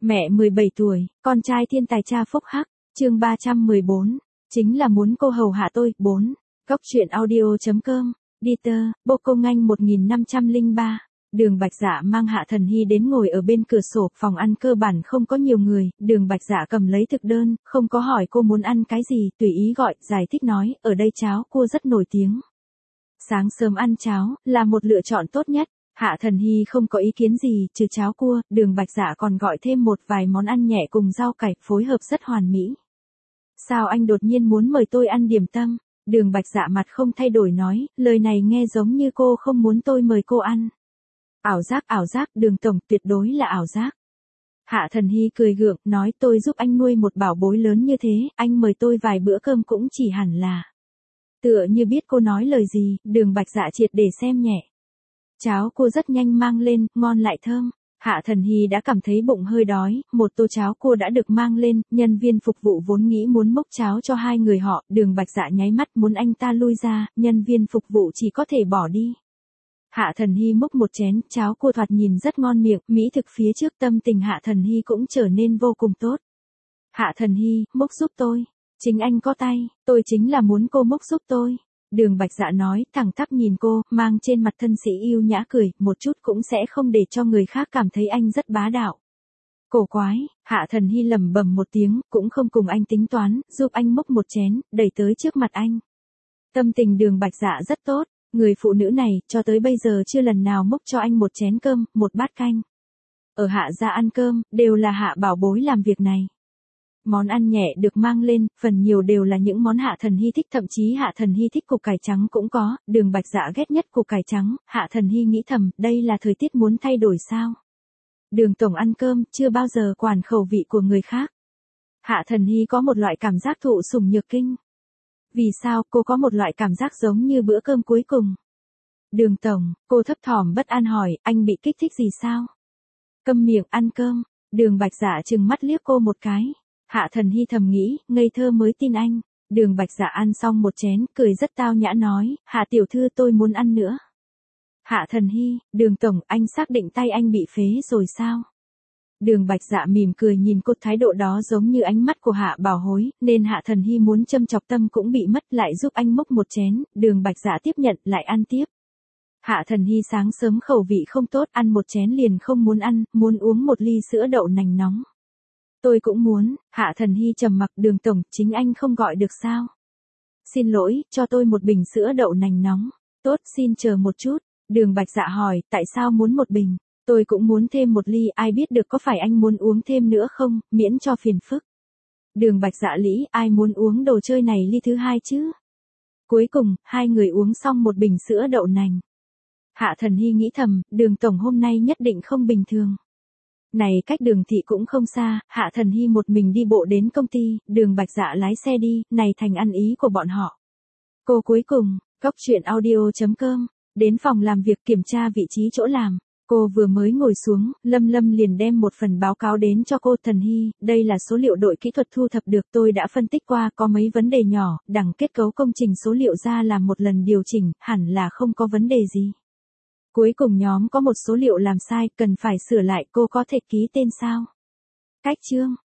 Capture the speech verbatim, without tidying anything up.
Mẹ mười bảy tuổi, con trai thiên tài cha phúc hắc, chương ba trăm mười bốn, chính là muốn cô hầu hạ tôi, bốn. Góc truyện audio.com, Dieter, Bộ Công Anh một nghìn năm trăm lẻ ba. Đường Bạch Dạ mang Hạ Thần Hy đến ngồi ở bên cửa sổ, phòng ăn cơ bản không có nhiều người, Đường Bạch Dạ cầm lấy thực đơn, không có hỏi cô muốn ăn cái gì, tùy ý gọi, giải thích nói, ở đây cháo cua rất nổi tiếng. Sáng sớm ăn cháo, là một lựa chọn tốt nhất. Hạ Thần Hy không có ý kiến gì, trừ cháo cua, Đường Bạch Dạ còn gọi thêm một vài món ăn nhẹ cùng rau cải, phối hợp rất hoàn mỹ. Sao anh đột nhiên muốn mời tôi ăn điểm tâm? Đường Bạch Dạ mặt không thay đổi nói, lời này nghe giống như cô không muốn tôi mời cô ăn. Ảo giác, ảo giác, Đường tổng, tuyệt đối là ảo giác. Hạ Thần Hy cười gượng, nói tôi giúp anh nuôi một bảo bối lớn như thế, anh mời tôi vài bữa cơm cũng chỉ hẳn là. Tựa như biết cô nói lời gì, Đường Bạch Dạ triệt để xem nhẹ. Cháo cua rất nhanh mang lên, ngon lại thơm. Hạ Thần Hy đã cảm thấy bụng hơi đói, một tô cháo cua đã được mang lên, nhân viên phục vụ vốn nghĩ muốn múc cháo cho hai người họ, Đường Bạch Dạ nháy mắt muốn anh ta lui ra, nhân viên phục vụ chỉ có thể bỏ đi. Hạ Thần Hy múc một chén, cháo cua thoạt nhìn rất ngon miệng, mỹ thực phía trước, tâm tình Hạ Thần Hy cũng trở nên vô cùng tốt. Hạ Thần Hy, múc giúp tôi. Chính anh có tay, tôi chính là muốn cô múc giúp tôi. Đường Bạch Dạ nói, thẳng tắp nhìn cô, mang trên mặt thân sĩ yêu nhã cười, một chút cũng sẽ không để cho người khác cảm thấy anh rất bá đạo. Cổ quái, Hạ Thần Hy lẩm bẩm một tiếng, cũng không cùng anh tính toán, giúp anh múc một chén, đẩy tới trước mặt anh. Tâm tình Đường Bạch Dạ rất tốt, người phụ nữ này, cho tới bây giờ chưa lần nào múc cho anh một chén cơm, một bát canh. Ở Hạ gia ăn cơm, đều là Hạ bảo bối làm việc này. Món ăn nhẹ được mang lên, phần nhiều đều là những món Hạ Thần Hy thích, thậm chí Hạ Thần Hy thích củ cải trắng cũng có, Đường Bạch Dạ ghét nhất củ cải trắng, Hạ Thần Hy nghĩ thầm, đây là thời tiết muốn thay đổi sao? Đường tổng ăn cơm, chưa bao giờ quản khẩu vị của người khác. Hạ Thần Hy có một loại cảm giác thụ sủng nhược kinh. Vì sao cô có một loại cảm giác giống như bữa cơm cuối cùng? Đường tổng, cô thấp thỏm bất an hỏi, anh bị kích thích gì sao? Câm miệng, ăn cơm. Đường Bạch Dạ trừng mắt liếc cô một cái. Hạ Thần Hy thầm nghĩ, ngây thơ mới tin anh. Đường Bạch Dạ ăn xong một chén, cười rất tao nhã nói, Hạ tiểu thư tôi muốn ăn nữa. Hạ Thần Hy, Đường tổng, anh xác định tay anh bị phế rồi sao? Đường Bạch Dạ mỉm cười nhìn cô, thái độ đó giống như ánh mắt của Hạ bảo hối, nên Hạ Thần Hy muốn châm chọc tâm cũng bị mất, lại giúp anh múc một chén, Đường Bạch Dạ tiếp nhận, lại ăn tiếp. Hạ Thần Hy sáng sớm khẩu vị không tốt, ăn một chén liền không muốn ăn, muốn uống một ly sữa đậu nành nóng. Tôi cũng muốn, Hạ Thần Hy trầm mặc, Đường tổng, chính anh không gọi được sao? Xin lỗi, cho tôi một bình sữa đậu nành nóng. Tốt, xin chờ một chút. Đường Bạch Dạ hỏi, tại sao muốn một bình? Tôi cũng muốn thêm một ly, ai biết được có phải anh muốn uống thêm nữa không, miễn cho phiền phức. Đường Bạch Dạ lý, ai muốn uống đồ chơi này ly thứ hai chứ? Cuối cùng, hai người uống xong một bình sữa đậu nành. Hạ Thần Hy nghĩ thầm, Đường tổng hôm nay nhất định không bình thường. Này cách Đường thị cũng không xa, Hạ Thần Hy một mình đi bộ đến công ty, Đường Bạch Dạ lái xe đi, này thành ăn ý của bọn họ. Cô cuối cùng, góc truyện audio.com, đến phòng làm việc kiểm tra vị trí chỗ làm. Cô vừa mới ngồi xuống, Lâm Lâm liền đem một phần báo cáo đến cho cô. Thần Hy, đây là số liệu đội kỹ thuật thu thập được, tôi đã phân tích qua, có mấy vấn đề nhỏ, đằng kết cấu công trình số liệu ra làm một lần điều chỉnh, hẳn là không có vấn đề gì. Cuối cùng nhóm có một số liệu làm sai, cần phải sửa lại, cô có thể ký tên sao? Cách chương.